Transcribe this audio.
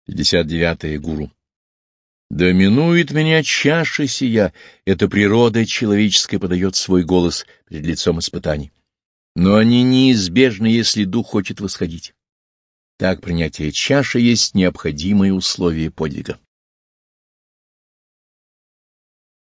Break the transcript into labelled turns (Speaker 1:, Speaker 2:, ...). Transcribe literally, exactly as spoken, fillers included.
Speaker 1: пятьдесят девятое гуру. Доминует меня чаша сия, эта природа человеческая подает свой голос перед лицом испытаний. Но они неизбежны, если дух хочет восходить. Так принятие чаши есть необходимое условие подвига.